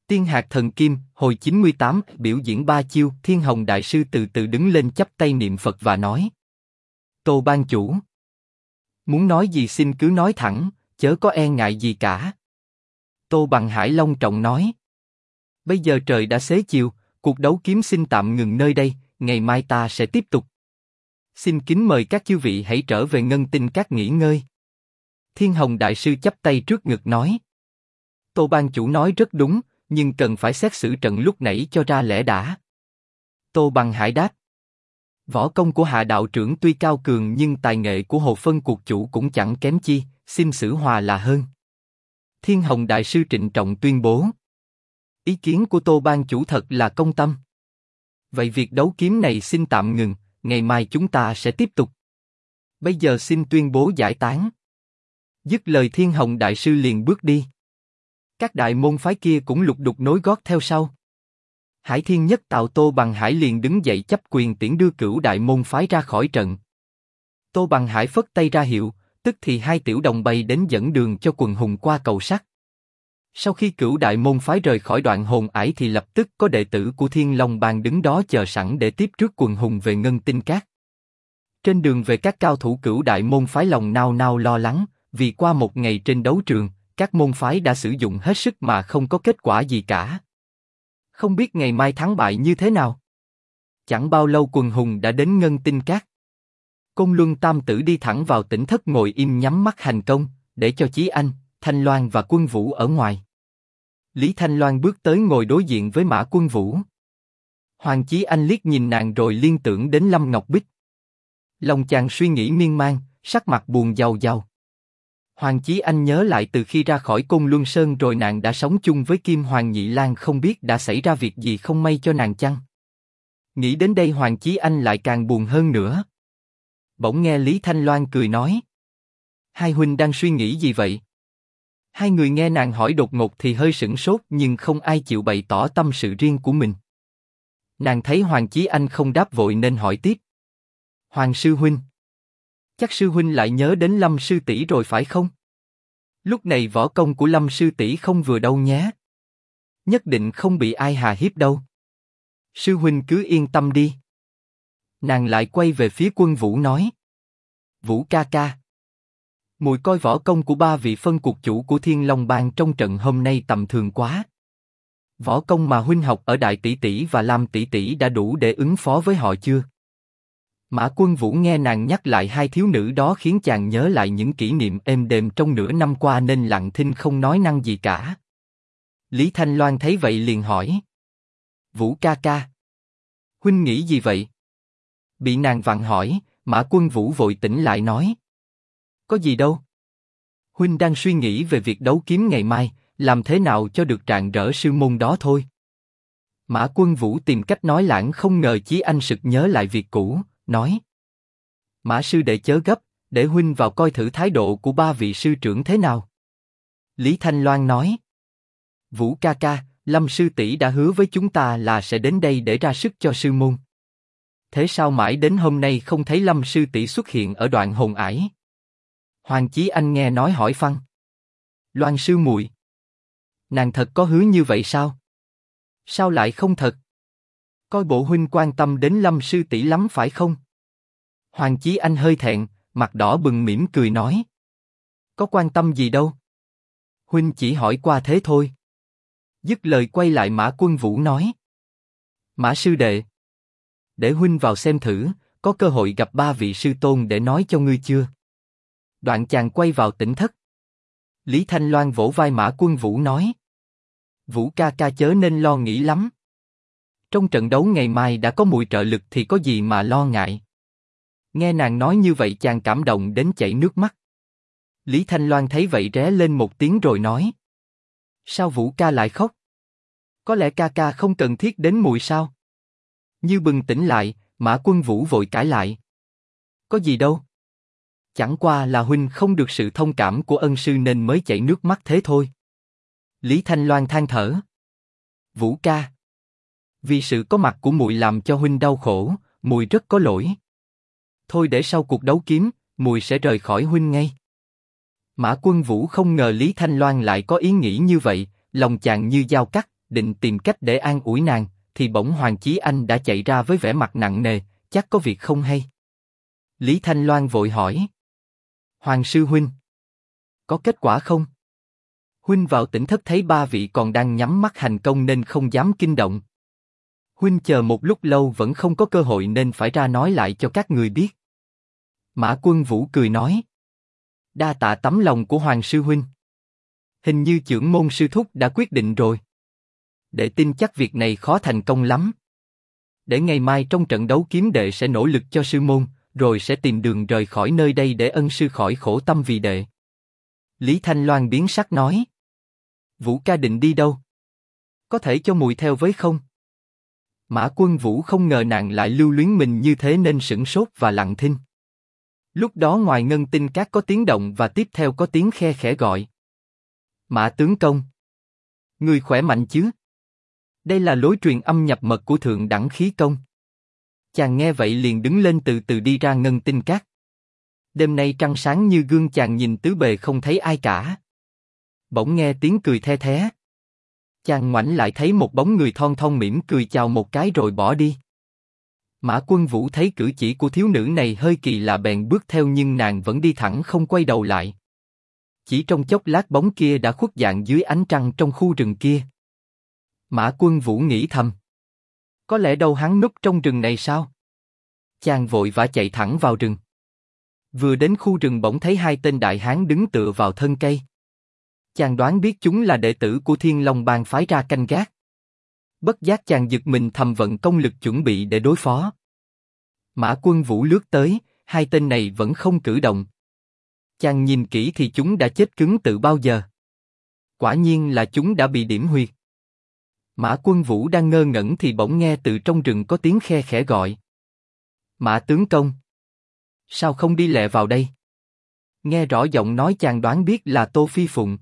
Tiên hạt thần kim, hồi 98, biểu diễn 3 chiêu. Thiên Hồng Đại Sư từ từ đứng lên chắp tay niệm Phật và nói: Tô ban chủ, muốn nói gì xin cứ nói thẳng, chớ có e ngại gì cả. Tô Bằng Hải long trọng nói: Bây giờ trời đã xế chiều, cuộc đấu kiếm xin tạm ngừng nơi đây, ngày mai ta sẽ tiếp tục. Xin kính mời các chư vị hãy trở về Ngân Tinh Các nghỉ ngơi. Thiên Hồng Đại Sư chắp tay trước ngực nói: Tô ban chủ nói rất đúng, nhưng cần phải xét xử trận lúc nãy cho ra lẽ đã. Tô Bằng Hải đáp: Võ công của Hạ đạo trưởng tuy cao cường nhưng tài nghệ của Hồ Phân cuộc chủ cũng chẳng kém chi, xin xử hòa là hơn. Thiên Hồng Đại Sư trịnh trọng tuyên bố: Ý kiến của Tô ban chủ thật là công tâm. Vậy việc đấu kiếm này xin tạm ngừng, ngày mai chúng ta sẽ tiếp tục. Bây giờ xin tuyên bố giải tán. Dứt lời Thiên Hồng Đại Sư liền bước đi. Các đại môn phái kia cũng lục đục nối gót theo sau. Hải Thiên Nhất Tạo Tô Bằng Hải liền đứng dậy chấp quyền tiễn đưa Cửu đại môn phái ra khỏi trận. Tô Bằng Hải phất tay ra hiệu, tức thì hai tiểu đồng bay đến dẫn đường cho quần hùng qua cầu sắt. Sau khi Cửu đại môn phái rời khỏi Đoạn Hồn Ải thì lập tức có đệ tử của Thiên Long Bang đứng đó chờ sẵn để tiếp rước quần hùng về Ngân Tinh Các. Trên đường về các cao thủ Cửu đại môn phái lòng nao nao lo lắng, vì qua một ngày trên đấu trường, các môn phái đã sử dụng hết sức mà không có kết quả gì cả. Không biết ngày mai thắng bại như thế nào. Chẳng bao lâu quần hùng đã đến Ngân Tinh Các. Côn Luân Tam Tử đi thẳng vào tỉnh thất ngồi im nhắm mắt hành công, để cho Chí Anh, Thanh Loan và Quân Vũ ở ngoài. Lý Thanh Loan bước tới ngồi đối diện với Mã Quân Vũ. Hoàng Chí Anh liếc nhìn nàng rồi liên tưởng đến Lâm Ngọc Bích. Lòng chàng suy nghĩ miên man, sắc mặt buồn rầu rầu. Hoàng Chí Anh nhớ lại từ khi ra khỏi Côn Luân Sơn rồi nàng đã sống chung với Kim Hoàng Nhị Lang, không biết đã xảy ra việc gì không may cho nàng chăng? Nghĩ đến đây Hoàng Chí Anh lại càng buồn hơn nữa. Bỗng nghe Lý Thanh Loan cười nói: Hai huynh đang suy nghĩ gì vậy? Hai người nghe nàng hỏi đột ngột thì hơi sửng sốt nhưng không ai chịu bày tỏ tâm sự riêng của mình. Nàng thấy Hoàng Chí Anh không đáp vội nên hỏi tiếp: Hoàng sư huynh, chắc sư huynh lại nhớ đến Lâm sư tỷ rồi phải không? Lúc này võ công của Lâm sư tỷ không vừa đâu nhé. Nhất định không bị ai hà hiếp đâu. Sư huynh cứ yên tâm đi. Nàng lại quay về phía Quân Vũ nói: Vũ ca ca, muội coi võ công của ba vị phân cuộc chủ của Thiên Long Bang trong trận hôm nay tầm thường quá. Võ công mà huynh học ở Đại tỷ tỷ và Lam tỷ tỷ đã đủ để ứng phó với họ chưa? Mã Quân Vũ nghe nàng nhắc lại hai thiếu nữ đó khiến chàng nhớ lại những kỷ niệm êm đềm trong nửa năm qua nên lặng thinh không nói năng gì cả. Lý Thanh Loan thấy vậy liền hỏi: Vũ ca ca, huynh nghĩ gì vậy? Bị nàng vặn hỏi, Mã Quân Vũ vội tỉnh lại nói: Có gì đâu. Huynh đang suy nghĩ về việc đấu kiếm ngày mai, làm thế nào cho được rạng rỡ sư môn đó thôi. Mã Quân Vũ tìm cách nói lãng, không ngờ Chí Anh sực nhớ lại việc cũ, nói: Mã sư đệ chớ gấp, để huynh vào coi thử thái độ của ba vị sư trưởng thế nào. Lý Thanh Loan nói: Vũ ca ca, Lâm sư tỷ đã hứa với chúng ta là sẽ đến đây để ra sức cho sư môn. Thế sao mãi đến hôm nay không thấy Lâm sư tỷ xuất hiện ở Đoạn Hồn Ải? Hoàng Chí Anh nghe nói hỏi phăng: Loan sư muội, nàng thật có hứa như vậy sao? Sao lại không thật? Coi bộ huynh quan tâm đến Lâm sư tỷ lắm phải không? Hoàng Chí Anh hơi thẹn, mặt đỏ bừng mỉm cười nói: Có quan tâm gì đâu. Huynh chỉ hỏi qua thế thôi. Dứt lời quay lại Mã Quân Vũ nói: Mã sư đệ, để huynh vào xem thử, có cơ hội gặp ba vị sư tôn để nói cho ngươi chưa? Đoạn chàng quay vào tỉnh thất. Lý Thanh Loan vỗ vai Mã Quân Vũ nói: Vũ ca ca chớ nên lo nghĩ lắm. Trong trận đấu ngày mai đã có muội trợ lực thì có gì mà lo ngại. Nghe nàng nói như vậy chàng cảm động đến chảy nước mắt. Lý Thanh Loan thấy vậy ré lên một tiếng rồi nói: Sao Vũ ca lại khóc? Có lẽ ca ca không cần thiết đến muội sao? Như bừng tỉnh lại, Mã Quân Vũ vội cãi lại: Có gì đâu. Chẳng qua là huynh không được sự thông cảm của ân sư nên mới chảy nước mắt thế thôi. Lý Thanh Loan than thở: Vũ ca, vì sự có mặt của muội làm cho huynh đau khổ, muội rất có lỗi. Thôi để sau cuộc đấu kiếm, muội sẽ rời khỏi huynh ngay. Mã Quân Vũ không ngờ Lý Thanh Loan lại có ý nghĩ như vậy, lòng chàng như dao cắt, định tìm cách để an ủi nàng, thì bỗng Hoàng Chí Anh đã chạy ra với vẻ mặt nặng nề, chắc có việc không hay. Lý Thanh Loan vội hỏi. Hoàng sư huynh, có kết quả không? Huynh vào tỉnh thất thấy ba vị còn đang nhắm mắt hành công nên không dám kinh động. Huynh chờ một lúc lâu vẫn không có cơ hội nên phải ra nói lại cho các người biết. Mã Quân Vũ cười nói. Đa tạ tấm lòng của Hoàng sư huynh. Hình như chưởng môn sư thúc đã quyết định rồi. Đệ tin chắc việc này khó thành công lắm. Để ngày mai trong trận đấu kiếm đệ sẽ nỗ lực cho sư môn, rồi sẽ tìm đường rời khỏi nơi đây để ân sư khỏi khổ tâm vì đệ. Lý Thanh Loan biến sắc nói. Vũ ca định đi đâu? Có thể cho mùi theo với không? Mã Quân Vũ không ngờ nàng lại lưu luyến mình như thế nên sửng sốt và lặng thinh. Lúc đó ngoài ngân tinh các có tiếng động và tiếp theo có tiếng khe khẽ gọi. Mã tướng công. Người khỏe mạnh chứ? Đây là lối truyền âm nhập mật của thượng đẳng khí công. Chàng nghe vậy liền đứng lên từ từ đi ra ngân tinh các. Đêm nay trăng sáng như gương, chàng nhìn tứ bề không thấy ai cả. Bỗng nghe tiếng cười the thé. Chàng ngoảnh lại thấy một bóng người thon thon mỉm cười chào một cái rồi bỏ đi. Mã Quân Vũ thấy cử chỉ của thiếu nữ này hơi kỳ lạ bèn bước theo nhưng nàng vẫn đi thẳng không quay đầu lại. Chỉ trong chốc lát bóng kia đã khuất dạng dưới ánh trăng trong khu rừng kia. Mã Quân Vũ nghĩ thầm. Có lẽ đâu hắn núp trong rừng này sao? Chàng vội vã chạy thẳng vào rừng. Vừa đến khu rừng bỗng thấy hai tên đại hán đứng tựa vào thân cây. Chàng đoán biết chúng là đệ tử của Thiên Long Bang phái ra canh gác. Bất giác chàng giật mình thầm vận công lực chuẩn bị để đối phó. Mã Quân Vũ lướt tới, hai tên này vẫn không cử động. Chàng nhìn kỹ thì chúng đã chết cứng từ bao giờ. Quả nhiên là chúng đã bị điểm huyệt. Mã Quân Vũ đang ngơ ngẩn thì bỗng nghe từ trong rừng có tiếng khe khẽ gọi. Mã tướng công. Sao không đi lẹ vào đây? Nghe rõ giọng nói chàng đoán biết là Tô Phi Phụng.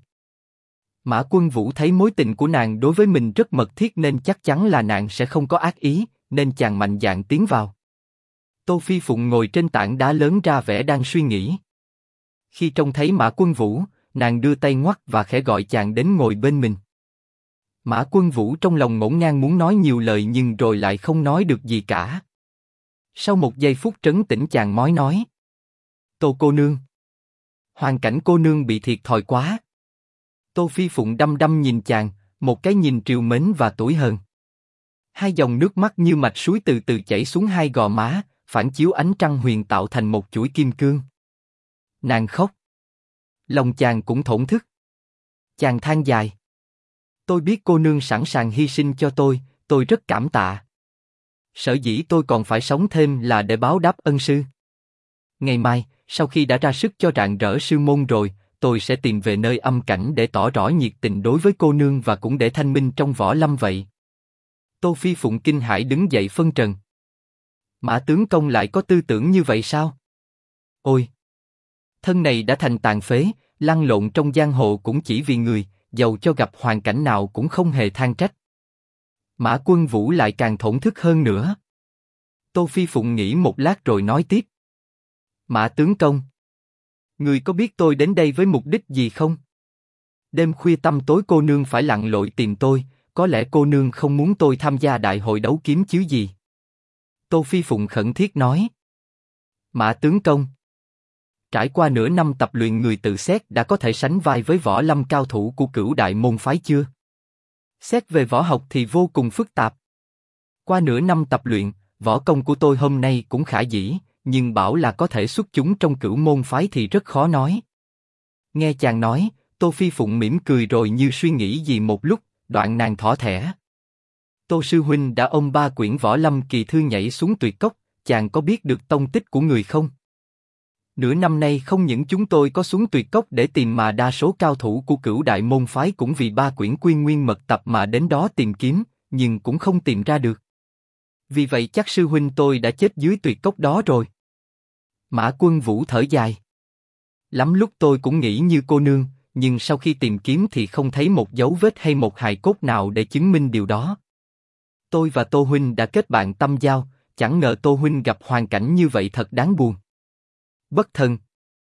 Mã Quân Vũ thấy mối tình của nàng đối với mình rất mật thiết nên chắc chắn là nàng sẽ không có ác ý, nên chàng mạnh dạn tiến vào. Tô Phi Phụng ngồi trên tảng đá lớn ra vẻ đang suy nghĩ. Khi trông thấy Mã Quân Vũ, nàng đưa tay ngoắc và khẽ gọi chàng đến ngồi bên mình. Mã Quân Vũ trong lòng ngổn ngang muốn nói nhiều lời nhưng rồi lại không nói được gì cả. Sau một giây phút trấn tĩnh chàng mới nói. Tô cô nương. Hoàn cảnh cô nương bị thiệt thòi quá. Tô Phi Phụng đăm đăm nhìn chàng, một cái nhìn trìu mến và tủi hờn. Hai dòng nước mắt như mạch suối từ từ chảy xuống hai gò má, phản chiếu ánh trăng huyền tạo thành một chuỗi kim cương. Nàng khóc. Lòng chàng cũng thổn thức. Chàng than dài. Tôi biết cô nương sẵn sàng hy sinh cho tôi rất cảm tạ. Sở dĩ tôi còn phải sống thêm là để báo đáp ân sư. Ngày mai, sau khi đã ra sức cho rạng rỡ sư môn rồi, tôi sẽ tìm về nơi âm cảnh để tỏ rõ nhiệt tình đối với cô nương và cũng để thanh minh trong võ lâm vậy. Tô Phi Phụng kinh hãi đứng dậy phân trần. Mã tướng công lại có tư tưởng như vậy sao? Ôi! Thân này đã thành tàn phế, lăn lộn trong giang hồ cũng chỉ vì người, dầu cho gặp hoàn cảnh nào cũng không hề than trách. Mã Quân Vũ lại càng thổn thức hơn nữa. Tô Phi Phụng nghĩ một lát rồi nói tiếp. Mã tướng công, người có biết tôi đến đây với mục đích gì không? Đêm khuya tăm tối cô nương phải lặn lội tìm tôi, có lẽ cô nương không muốn tôi tham gia đại hội đấu kiếm chứ gì? Tô Phi Phụng khẩn thiết nói. Mã tướng công, trải qua nửa năm tập luyện người tự xét đã có thể sánh vai với võ lâm cao thủ của Cửu đại môn phái chưa? Xét về võ học thì vô cùng phức tạp. Qua nửa năm tập luyện, võ công của tôi hôm nay cũng khả dĩ, nhưng bảo là có thể xuất chúng trong Cửu môn phái thì rất khó nói. Nghe chàng nói, Tô Phi Phụng mỉm cười rồi như suy nghĩ gì một lúc, đoạn nàng thỏ thẻ. Tô sư huynh đã ôm 3 quyển võ lâm kỳ thư nhảy xuống tuyệt cốc, chàng có biết được tông tích của người không? Nửa năm nay không những chúng tôi có xuống tuyệt cốc để tìm mà đa số cao thủ của Cửu đại môn phái cũng vì 3 quyển quy nguyên mật tập mà đến đó tìm kiếm, nhưng cũng không tìm ra được. Vì vậy chắc sư huynh tôi đã chết dưới tuyệt cốc đó rồi. Mã Quân Vũ thở dài. Lắm lúc tôi cũng nghĩ như cô nương, nhưng sau khi tìm kiếm thì không thấy một dấu vết hay một hài cốt nào để chứng minh điều đó. Tôi và Tô huynh đã kết bạn tâm giao, chẳng ngờ Tô huynh gặp hoàn cảnh như vậy thật đáng buồn. Bất thần.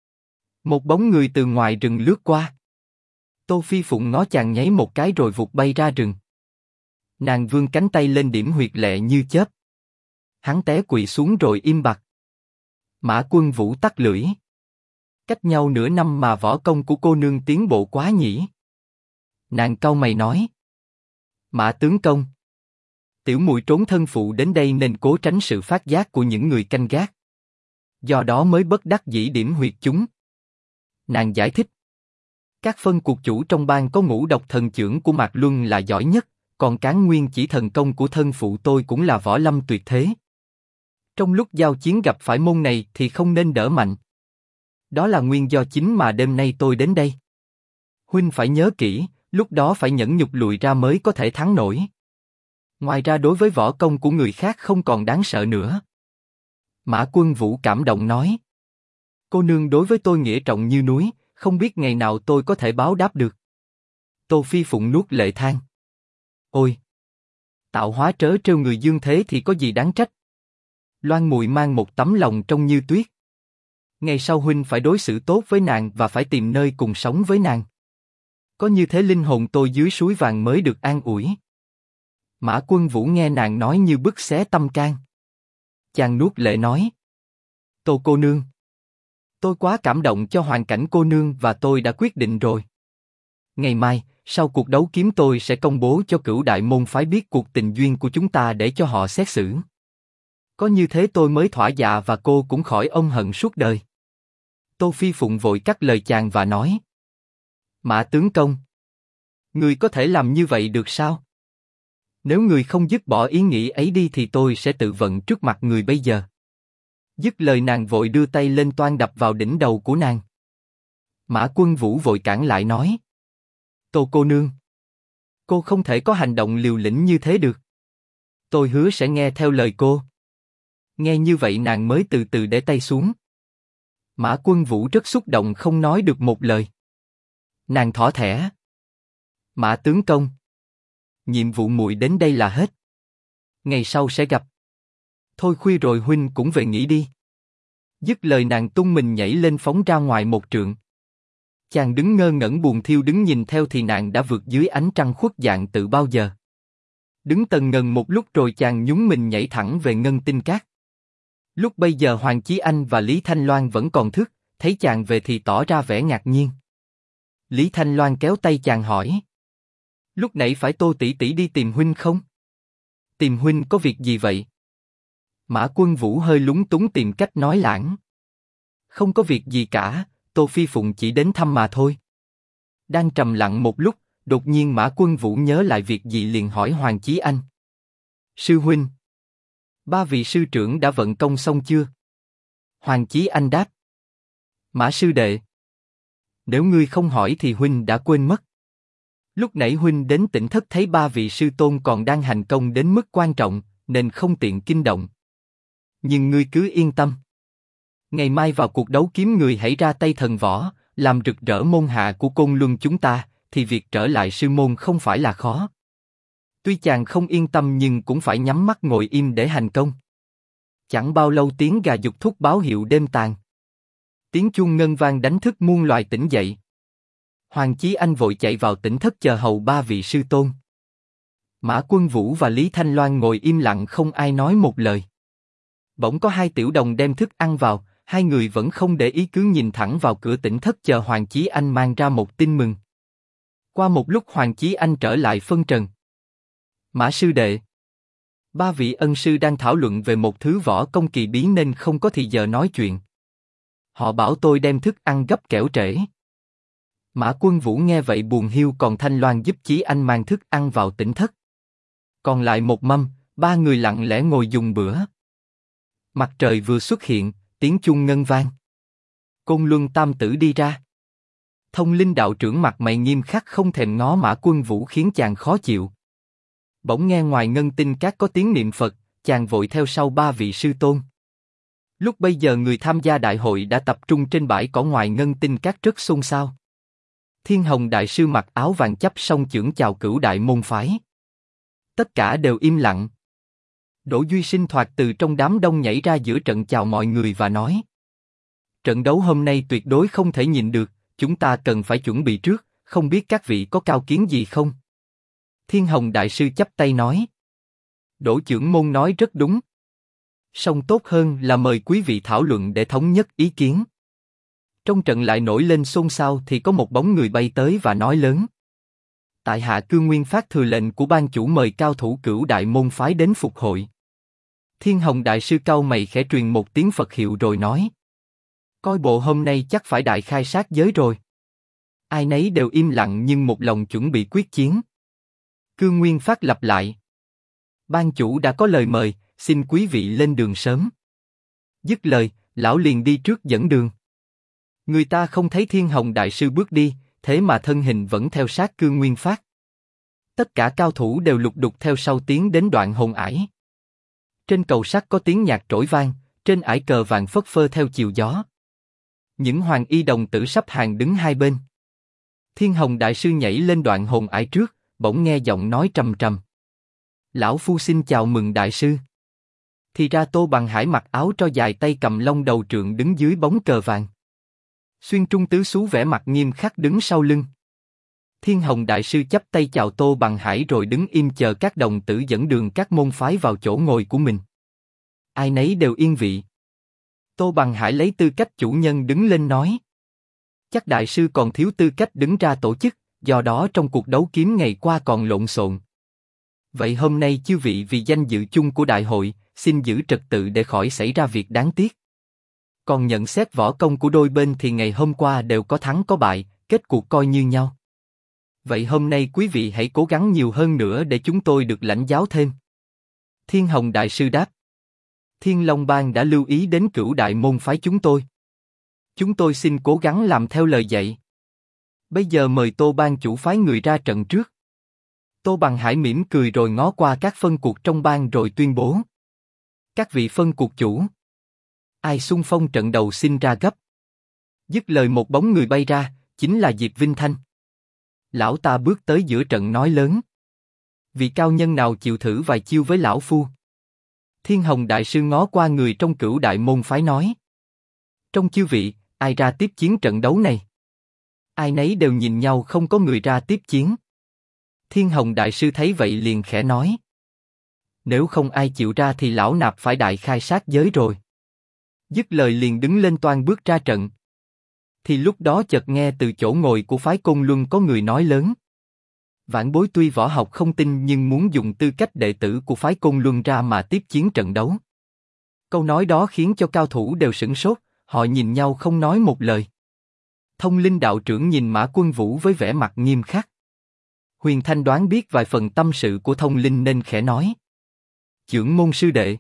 Một bóng người từ ngoài rừng lướt qua. Tô Phi Phụng ngó chàng nháy một cái rồi vụt bay ra rừng. Nàng vươn cánh tay lên điểm huyệt lệ như chớp. Hắn té quỵ xuống rồi im bặt. Mã Quân Vũ tắt lưỡi. Cách nhau nửa năm mà võ công của cô nương tiến bộ quá nhỉ? Nàng cau mày nói. Mã tướng công. Tiểu muội trốn thân phụ đến đây nên cố tránh sự phát giác của những người canh gác. Do đó mới bất đắc dĩ điểm huyệt chúng. Nàng giải thích. Các phân cuộc chủ trong bang có ngũ độc thần chưởng của Mạc Luân là giỏi nhất, còn Cán Nguyên chỉ thần công của thân phụ tôi cũng là võ lâm tuyệt thế. Trong lúc giao chiến gặp phải môn này thì không nên đỡ mạnh. Đó là nguyên do chính mà đêm nay tôi đến đây. Huynh phải nhớ kỹ, lúc đó phải nhẫn nhục lùi ra mới có thể thắng nổi. Ngoài ra đối với võ công của người khác không còn đáng sợ nữa. Mã Quân Vũ cảm động nói. Cô nương đối với tôi nghĩa trọng như núi, không biết ngày nào tôi có thể báo đáp được. Tô Phi Phụng nuốt lệ than. Ôi! Tạo hóa trớ trêu người dương thế thì có gì đáng trách. Loan Mùi mang một tấm lòng trong như tuyết. Ngày sau huynh phải đối xử tốt với nàng và phải tìm nơi cùng sống với nàng. Có như thế linh hồn tôi dưới suối vàng mới được an ủi. Mã Quân Vũ nghe nàng nói như bứt xé tâm can. Chàng nuốt lệ nói. Tô cô nương. Tôi quá cảm động cho hoàn cảnh cô nương và tôi đã quyết định rồi. Ngày mai, sau cuộc đấu kiếm tôi sẽ công bố cho Cửu Đại môn phái biết cuộc tình duyên của chúng ta để cho họ xét xử. Có như thế tôi mới thỏa dạ và cô cũng khỏi ôm hận suốt đời. Tô Phi Phụng vội cắt lời chàng và nói. Mã tướng công. Người có thể làm như vậy được sao? Nếu người không dứt bỏ ý nghĩ ấy đi thì tôi sẽ tự vận trước mặt người bây giờ. Dứt lời nàng vội đưa tay lên toan đập vào đỉnh đầu của nàng. Mã Quân Vũ vội cản lại nói. Tô cô nương. Cô không thể có hành động liều lĩnh như thế được. Tôi hứa sẽ nghe theo lời cô. Nghe như vậy nàng mới từ từ để tay xuống. Mã Quân Vũ rất xúc động không nói được một lời. Nàng thỏ thẻ. Mã tướng công. Nhiệm vụ muội đến đây là hết. Ngày sau sẽ gặp. Thôi khuya rồi huynh cũng về nghỉ đi. Dứt lời nàng tung mình nhảy lên phóng ra ngoài một trượng. Chàng đứng ngơ ngẩn buồn thiêu đứng nhìn theo thì nàng đã vượt dưới ánh trăng khuất dạng từ bao giờ. Đứng tần ngần một lúc rồi chàng nhún mình nhảy thẳng về ngân tinh cát. Lúc bây giờ Hoàng Chí Anh và Lý Thanh Loan vẫn còn thức, thấy chàng về thì tỏ ra vẻ ngạc nhiên. Lý Thanh Loan kéo tay chàng hỏi. Lúc nãy phải Tô tỷ tỷ đi tìm huynh không? Tìm huynh có việc gì vậy? Mã Quân Vũ hơi lúng túng tìm cách nói lảng. Không có việc gì cả, Tô Phi Phụng chỉ đến thăm mà thôi. Đang trầm lặng một lúc, đột nhiên Mã Quân Vũ nhớ lại việc gì liền hỏi Hoàng Chí Anh. Sư huynh, ba vị sư trưởng đã vận công xong chưa? Hoàng Chí Anh đáp. Mã sư đệ, nếu ngươi không hỏi thì huynh đã quên mất. Lúc nãy huynh đến Tỉnh Thất thấy ba vị sư tôn còn đang hành công đến mức quan trọng, nên không tiện kinh động. Nhưng ngươi cứ yên tâm. Ngày mai vào cuộc đấu kiếm người hãy ra tay thần võ, làm rực rỡ môn hạ của Côn Luân chúng ta, thì việc trở lại sư môn không phải là khó. Tuy chàng không yên tâm nhưng cũng phải nhắm mắt ngồi im để hành công. Chẳng bao lâu tiếng gà giục thúc báo hiệu đêm tàn. Tiếng chuông ngân vang đánh thức muôn loài tỉnh dậy. Hoàng Chí Anh vội chạy vào Tỉnh Thất chờ hầu ba vị sư tôn. Mã Quân Vũ và Lý Thanh Loan ngồi im lặng không ai nói một lời. Bỗng có hai tiểu đồng đem thức ăn vào, hai người vẫn không để ý cứ nhìn thẳng vào cửa Tỉnh Thất chờ Hoàng Chí Anh mang ra một tin mừng. Qua một lúc Hoàng Chí Anh trở lại phân trần. Mã sư đệ, ba vị ân sư đang thảo luận về một thứ võ công kỳ bí nên không có thì giờ nói chuyện. Họ bảo tôi đem thức ăn gấp kẻo trễ. Mã Quân Vũ nghe vậy buồn hiu còn Thanh Loan giúp Chí Anh mang thức ăn vào Tỉnh Thất. Còn lại một mâm, ba người lặng lẽ ngồi dùng bữa. Mặt trời vừa xuất hiện, tiếng chuông ngân vang. Côn Luân Tam Tử đi ra. Thông Linh đạo trưởng mặt mày nghiêm khắc không thèm ngó Mã Quân Vũ khiến chàng khó chịu. Bỗng nghe ngoài ngân tinh cát có tiếng niệm Phật, chàng vội theo sau ba vị sư tôn. Lúc bây giờ người tham gia đại hội đã tập trung trên bãi cỏ ngoài ngân tinh cát rất xôn xao. Thiên Hồng đại sư mặc áo vàng chắp song chưởng chào Cửu Đại môn phái. Tất cả đều im lặng. Đỗ Duy Sinh thoạt từ trong đám đông nhảy ra giữa trận chào mọi người và nói: trận đấu hôm nay tuyệt đối không thể nhìn được, chúng ta cần phải chuẩn bị trước, không biết các vị có cao kiến gì không? Thiên Hồng Đại Sư chắp tay nói. Đỗ trưởng môn nói rất đúng. Song tốt hơn là mời quý vị thảo luận để thống nhất ý kiến. Trong trận lại nổi lên xôn xao thì có một bóng người bay tới và nói lớn. Tại hạ Cương Nguyên phát thừa lệnh của ban chủ mời cao thủ Cửu Đại môn phái đến phục hội. Thiên Hồng Đại Sư cau mày khẽ truyền một tiếng Phật hiệu rồi nói. Coi bộ hôm nay chắc phải đại khai sát giới rồi. Ai nấy đều im lặng nhưng một lòng chuẩn bị quyết chiến. Cương Nguyên phát lặp lại. Ban chủ đã có lời mời, xin quý vị lên đường sớm. Dứt lời, lão liền đi trước dẫn đường. Người ta không thấy Thiên Hồng Đại Sư bước đi, thế mà thân hình vẫn theo sát Cương Nguyên phát. Tất cả cao thủ đều lục đục theo sau tiến đến đoạn hồn ải. Trên cầu sắt có tiếng nhạc trỗi vang, trên ải cờ vàng phất phơ theo chiều gió. Những hoàng y đồng tử sắp hàng đứng hai bên. Thiên Hồng Đại Sư nhảy lên đoạn hồn ải trước, bỗng nghe giọng nói trầm trầm. Lão phu xin chào mừng Đại Sư. Thì ra Tô Bằng Hải mặc áo tro dài tay cầm long đầu trượng đứng dưới bóng cờ vàng. Xuyên Trung Tứ Xú vẻ mặt nghiêm khắc đứng sau lưng. Thiên Hồng Đại Sư chắp tay chào Tô Bằng Hải rồi đứng im chờ các đồng tử dẫn đường các môn phái vào chỗ ngồi của mình. Ai nấy đều yên vị. Tô Bằng Hải lấy tư cách chủ nhân đứng lên nói. Chắc Đại Sư còn thiếu tư cách đứng ra tổ chức, do đó trong cuộc đấu kiếm ngày qua còn lộn xộn. Vậy hôm nay chư vị vì danh dự chung của đại hội, xin giữ trật tự để khỏi xảy ra việc đáng tiếc. Còn nhận xét võ công của đôi bên thì ngày hôm qua đều có thắng có bại, kết cuộc coi như nhau. Vậy hôm nay quý vị hãy cố gắng nhiều hơn nữa để chúng tôi được lãnh giáo thêm. Thiên Hồng Đại Sư đáp. Thiên Long Bang đã lưu ý đến Cửu Đại môn phái chúng tôi. Chúng tôi xin cố gắng làm theo lời dạy. Bây giờ mời Tô Bang chủ phái người ra trận trước. Tô Bằng Hải mỉm cười rồi ngó qua các phân cuộc trong bang rồi tuyên bố. Các vị phân cuộc chủ. Ai xung phong trận đầu xin ra gấp. Dứt lời một bóng người bay ra, chính là Diệp Vinh Thanh. Lão ta bước tới giữa trận nói lớn. Vị cao nhân nào chịu thử vài chiêu với lão phu? Thiên Hồng Đại Sư ngó qua người trong Cửu Đại môn phái nói. Trong chư vị, ai ra tiếp chiến trận đấu này? Ai nấy đều nhìn nhau không có người ra tiếp chiến. Thiên Hồng Đại Sư thấy vậy liền khẽ nói. Nếu không ai chịu ra thì lão nạp phải đại khai sát giới rồi. Dứt lời liền đứng lên toan bước ra trận. Thì lúc đó chợt nghe từ chỗ ngồi của phái Côn Luân có người nói lớn. Vãn bối tuy võ học không tinh nhưng muốn dùng tư cách đệ tử của phái Côn Luân ra mà tiếp chiến trận đấu. Câu nói đó khiến cho cao thủ đều sửng sốt, họ nhìn nhau không nói một lời. Thông Linh đạo trưởng nhìn Mã Quân Vũ với vẻ mặt nghiêm khắc. Huyền Thanh đoán biết vài phần tâm sự của Thông Linh nên khẽ nói. Chưởng môn sư đệ.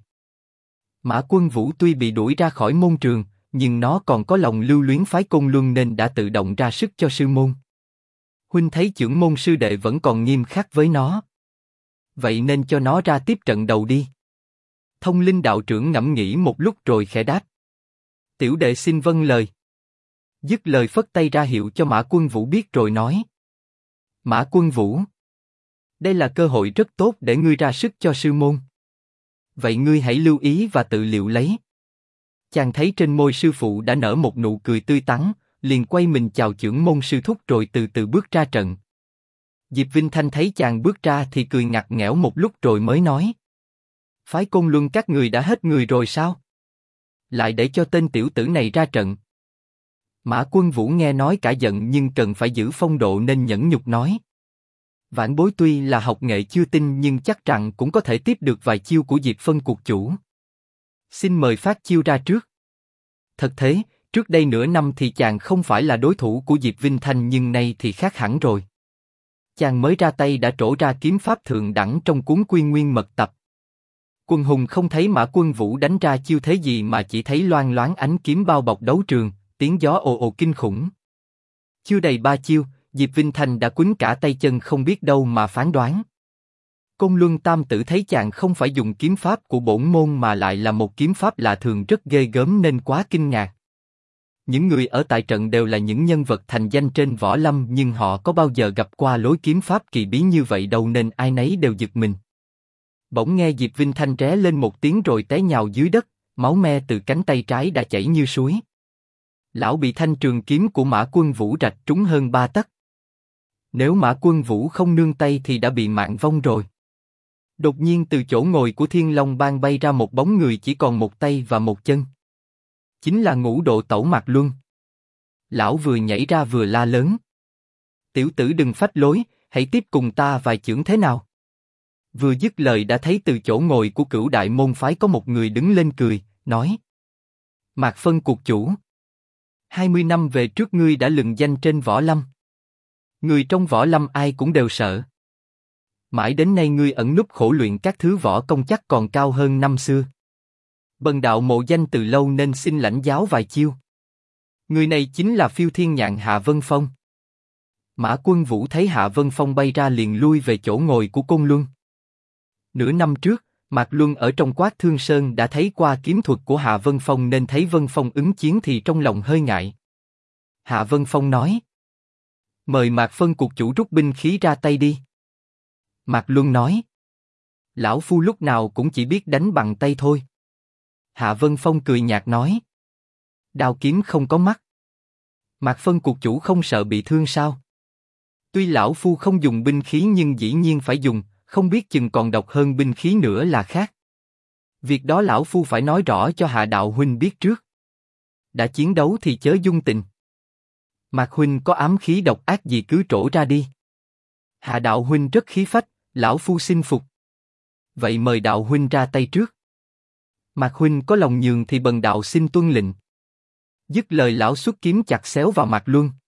Mã Quân Vũ tuy bị đuổi ra khỏi môn trường, nhưng nó còn có lòng lưu luyến phái Côn Luân nên đã tự động ra sức cho sư môn. Huynh thấy chưởng môn sư đệ vẫn còn nghiêm khắc với nó. Vậy nên cho nó ra tiếp trận đầu đi. Thông Linh đạo trưởng ngẫm nghĩ một lúc rồi khẽ đáp. Tiểu đệ xin vâng lời. Dứt lời phất tay ra hiệu cho Mã Quân Vũ biết rồi nói. Mã Quân Vũ. Đây là cơ hội rất tốt để ngươi ra sức cho sư môn. Vậy ngươi hãy lưu ý và tự liệu lấy. Chàng thấy trên môi sư phụ đã nở một nụ cười tươi tắn, liền quay mình chào chưởng môn sư thúc rồi từ từ bước ra trận. Diệp Vinh Thanh thấy chàng bước ra thì cười ngặt nghẽo một lúc rồi mới nói. Phái Côn Luân các người đã hết người rồi sao? Lại để cho tên tiểu tử này ra trận. Mã Quân Vũ nghe nói cả giận nhưng cần phải giữ phong độ nên nhẫn nhục nói. Vãn bối tuy là học nghệ chưa tinh nhưng chắc rằng cũng có thể tiếp được vài chiêu của Diệp phân cuộc chủ. Xin mời phát chiêu ra trước. Thật thế, trước đây nửa năm thì chàng không phải là đối thủ của Diệp Vinh Thanh nhưng nay thì khác hẳn rồi. Chàng mới ra tay đã trổ ra kiếm pháp thượng đẳng trong cuốn Quy Nguyên mật tập. Quân hùng không thấy Mã Quân Vũ đánh ra chiêu thế gì mà chỉ thấy loang loáng ánh kiếm bao bọc đấu trường, tiếng gió ồ ồ kinh khủng. Chưa đầy 3 chiêu, Diệp Vinh Thanh đã quýnh cả tay chân không biết đâu mà phán đoán. Côn Luân Tam Tử thấy chàng không phải dùng kiếm pháp của bổn môn mà lại là một kiếm pháp lạ thường rất ghê gớm nên quá kinh ngạc. Những người ở tại trận đều là những nhân vật thành danh trên võ lâm nhưng họ có bao giờ gặp qua lối kiếm pháp kỳ bí như vậy đâu nên ai nấy đều giật mình. Bỗng nghe Diệp Vinh Thanh ré lên một tiếng rồi té nhào dưới đất, máu me từ cánh tay trái đã chảy như suối. Lão bị thanh trường kiếm của Mã Quân Vũ rạch trúng hơn 3 tấc. Nếu Mã Quân Vũ không nương tay thì đã bị mạng vong rồi. Đột nhiên từ chỗ ngồi của Thiên Long Bang bay ra một bóng người chỉ còn một tay và một chân. Chính là Ngũ Độ Tẩu Mạc Luân. Lão vừa nhảy ra vừa la lớn. Tiểu tử đừng phách lối, hãy tiếp cùng ta vài chưởng thế nào. Vừa dứt lời đã thấy từ chỗ ngồi của Cửu Đại môn phái có một người đứng lên cười, nói: Mạc Phân cuộc chủ, 20 năm về trước ngươi đã lừng danh trên võ lâm. Người trong võ lâm ai cũng đều sợ. Mãi đến nay ngươi ẩn núp khổ luyện các thứ võ công chắc còn cao hơn năm xưa. Bần đạo mộ danh từ lâu nên xin lãnh giáo vài chiêu. Người này chính là Phiêu Thiên Nhạn Hạ Vân Phong. Mã Quân Vũ thấy Hạ Vân Phong bay ra liền lui về chỗ ngồi của Côn Luân. Nửa năm trước, Mạc Luân ở trong Quát Thương Sơn đã thấy qua kiếm thuật của Hạ Vân Phong nên thấy Vân Phong ứng chiến thì trong lòng hơi ngại. Hạ Vân Phong nói: Mời Mạc Phân cuộc chủ rút binh khí ra tay đi. Mạc Luân nói: Lão phu lúc nào cũng chỉ biết đánh bằng tay thôi. Hạ Vân Phong cười nhạt nói: Đao kiếm không có mắt. Mạc Phân cuộc chủ không sợ bị thương sao? Tuy lão phu không dùng binh khí nhưng dĩ nhiên phải dùng, không biết chừng còn độc hơn binh khí nữa là khác. Việc đó lão phu phải nói rõ cho Hạ đạo huynh biết trước. Đã chiến đấu thì chớ dung tình. Mạc huynh có ám khí độc ác gì cứ trổ ra đi. Hạ đạo huynh rất khí phách, lão phu xin phục. Vậy mời đạo huynh ra tay trước. Mạc huynh có lòng nhường thì bần đạo xin tuân lệnh. Dứt lời lão xuất kiếm chặt xéo vào Mạc Luân.